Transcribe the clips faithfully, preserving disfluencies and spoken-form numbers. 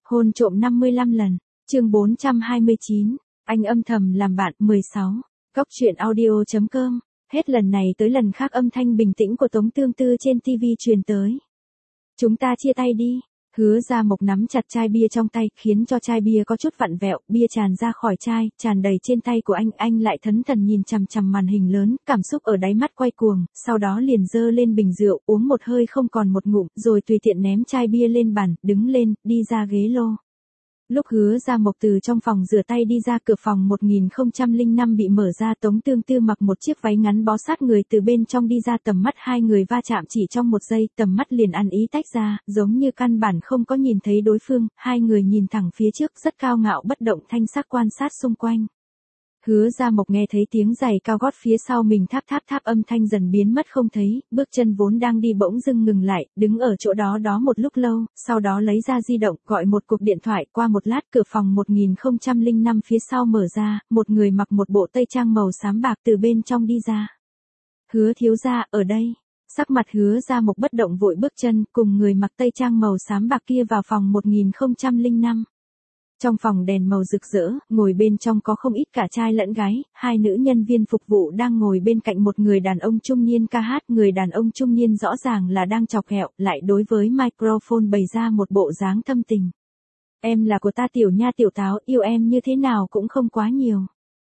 Hôn trộm năm mươi lăm lần, chương bốn trăm hai mươi chín, anh âm thầm làm bạn, mười sáu, Cóc truyện audio.com, hết lần này tới lần khác âm thanh bình tĩnh của Tống Tương Tư trên ti vi truyền tới. Chúng ta chia tay đi. Hứa Gia Mộc nắm chặt chai bia trong tay, khiến cho chai bia có chút vặn vẹo, bia tràn ra khỏi chai, tràn đầy trên tay của anh, anh lại thẫn thờ nhìn chằm chằm màn hình lớn, cảm xúc ở đáy mắt quay cuồng, sau đó liền giơ lên bình rượu, uống một hơi không còn một ngụm, rồi tùy tiện ném chai bia lên bàn, đứng lên, đi ra ghế lô. Lúc Hứa Gia Mộc từ trong phòng rửa tay đi ra, cửa phòng một nghìn không trăm lẻ năm bị mở ra, Tống Tương Tư mặc một chiếc váy ngắn bó sát người từ bên trong đi ra, tầm mắt hai người va chạm chỉ trong một giây, tầm mắt liền ăn ý tách ra, giống như căn bản không có nhìn thấy đối phương, hai người nhìn thẳng phía trước, rất cao ngạo bất động thanh sắc quan sát xung quanh. Hứa Gia Mộc nghe thấy tiếng giày cao gót phía sau mình tháp tháp tháp, âm thanh dần biến mất không thấy, bước chân vốn đang đi bỗng dưng ngừng lại, đứng ở chỗ đó đó một lúc lâu, sau đó lấy ra di động, gọi một cuộc điện thoại, qua một lát cửa phòng một nghìn không trăm lẻ năm phía sau mở ra, một người mặc một bộ tây trang màu xám bạc từ bên trong đi ra. Hứa thiếu gia, ở đây. Sắc mặt Hứa Gia Mộc bất động vội bước chân, cùng người mặc tây trang màu xám bạc kia vào phòng một nghìn không trăm lẻ năm. Trong phòng đèn màu rực rỡ, ngồi bên trong có không ít cả trai lẫn gái, hai nữ nhân viên phục vụ đang ngồi bên cạnh một người đàn ông trung niên ca hát, người đàn ông trung niên rõ ràng là đang chọc ghẹo, lại đối với microphone bày ra một bộ dáng thâm tình. Em là của ta tiểu nha tiểu táo, yêu em như thế nào cũng không quá nhiều.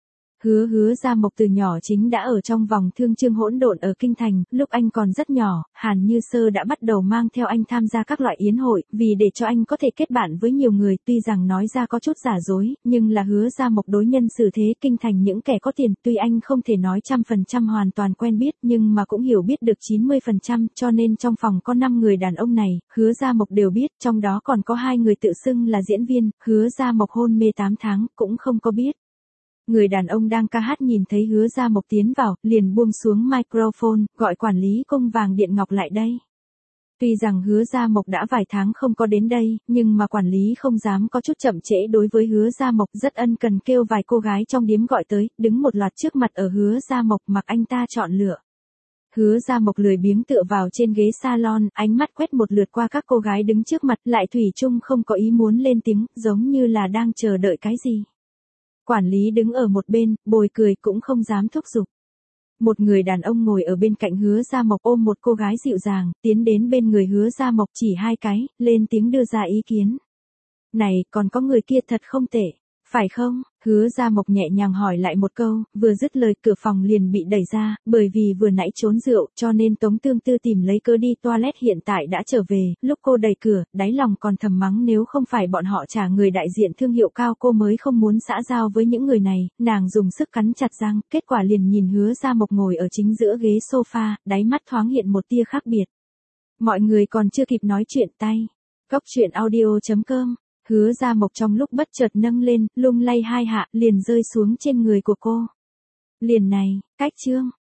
Hứa Hứa Gia Mộc từ nhỏ chính đã ở trong vòng thương chương hỗn độn ở Kinh Thành, lúc anh còn rất nhỏ, Hàn Như Sơ đã bắt đầu mang theo anh tham gia các loại yến hội, vì để cho anh có thể kết bạn với nhiều người, tuy rằng nói ra có chút giả dối, nhưng là Hứa Gia Mộc đối nhân xử thế Kinh Thành những kẻ có tiền, tuy anh không thể nói trăm phần trăm hoàn toàn quen biết, nhưng mà cũng hiểu biết được chín mươi phần trăm, cho nên trong phòng có năm người đàn ông này, Hứa Gia Mộc đều biết, trong đó còn có hai người tự xưng là diễn viên, Hứa Gia Mộc hôn mê tám tháng, cũng không có biết. Người đàn ông đang ca hát nhìn thấy Hứa Gia Mộc tiến vào, liền buông xuống microphone, gọi quản lý cung vàng điện ngọc lại đây. Tuy rằng Hứa Gia Mộc đã vài tháng không có đến đây, nhưng mà quản lý không dám có chút chậm trễ đối với Hứa Gia Mộc, rất ân cần kêu vài cô gái trong điếm gọi tới, đứng một loạt trước mặt ở Hứa Gia Mộc, mặc anh ta chọn lựa. Hứa Gia Mộc lười biếng tựa vào trên ghế salon, ánh mắt quét một lượt qua các cô gái đứng trước mặt, lại thủy chung không có ý muốn lên tiếng, giống như là đang chờ đợi cái gì. Quản lý đứng ở một bên, bồi cười cũng không dám thúc giục. Một người đàn ông ngồi ở bên cạnh Hứa Gia Mộc ôm một cô gái dịu dàng, tiến đến bên người Hứa Gia Mộc chỉ hai cái, lên tiếng đưa ra ý kiến. Này, còn có người kia thật không tệ, phải không? Hứa Gia Mộc nhẹ nhàng hỏi lại một câu, vừa dứt lời cửa phòng liền bị đẩy ra, bởi vì vừa nãy trốn rượu, cho nên Tống Tương Tư tìm lấy cớ đi toilet, hiện tại đã trở về, lúc cô đẩy cửa, đáy lòng còn thầm mắng nếu không phải bọn họ trả người đại diện thương hiệu cao cô mới không muốn xã giao với những người này, nàng dùng sức cắn chặt răng, kết quả liền nhìn Hứa Gia Mộc ngồi ở chính giữa ghế sofa, đáy mắt thoáng hiện một tia khác biệt. Mọi người còn chưa kịp nói chuyện tay. Cóc truyện audio.com. Hứa Gia Mộc trong lúc bất chợt nâng lên, lung lay hai hạ, liền rơi xuống trên người của cô. Liền này, cách chương,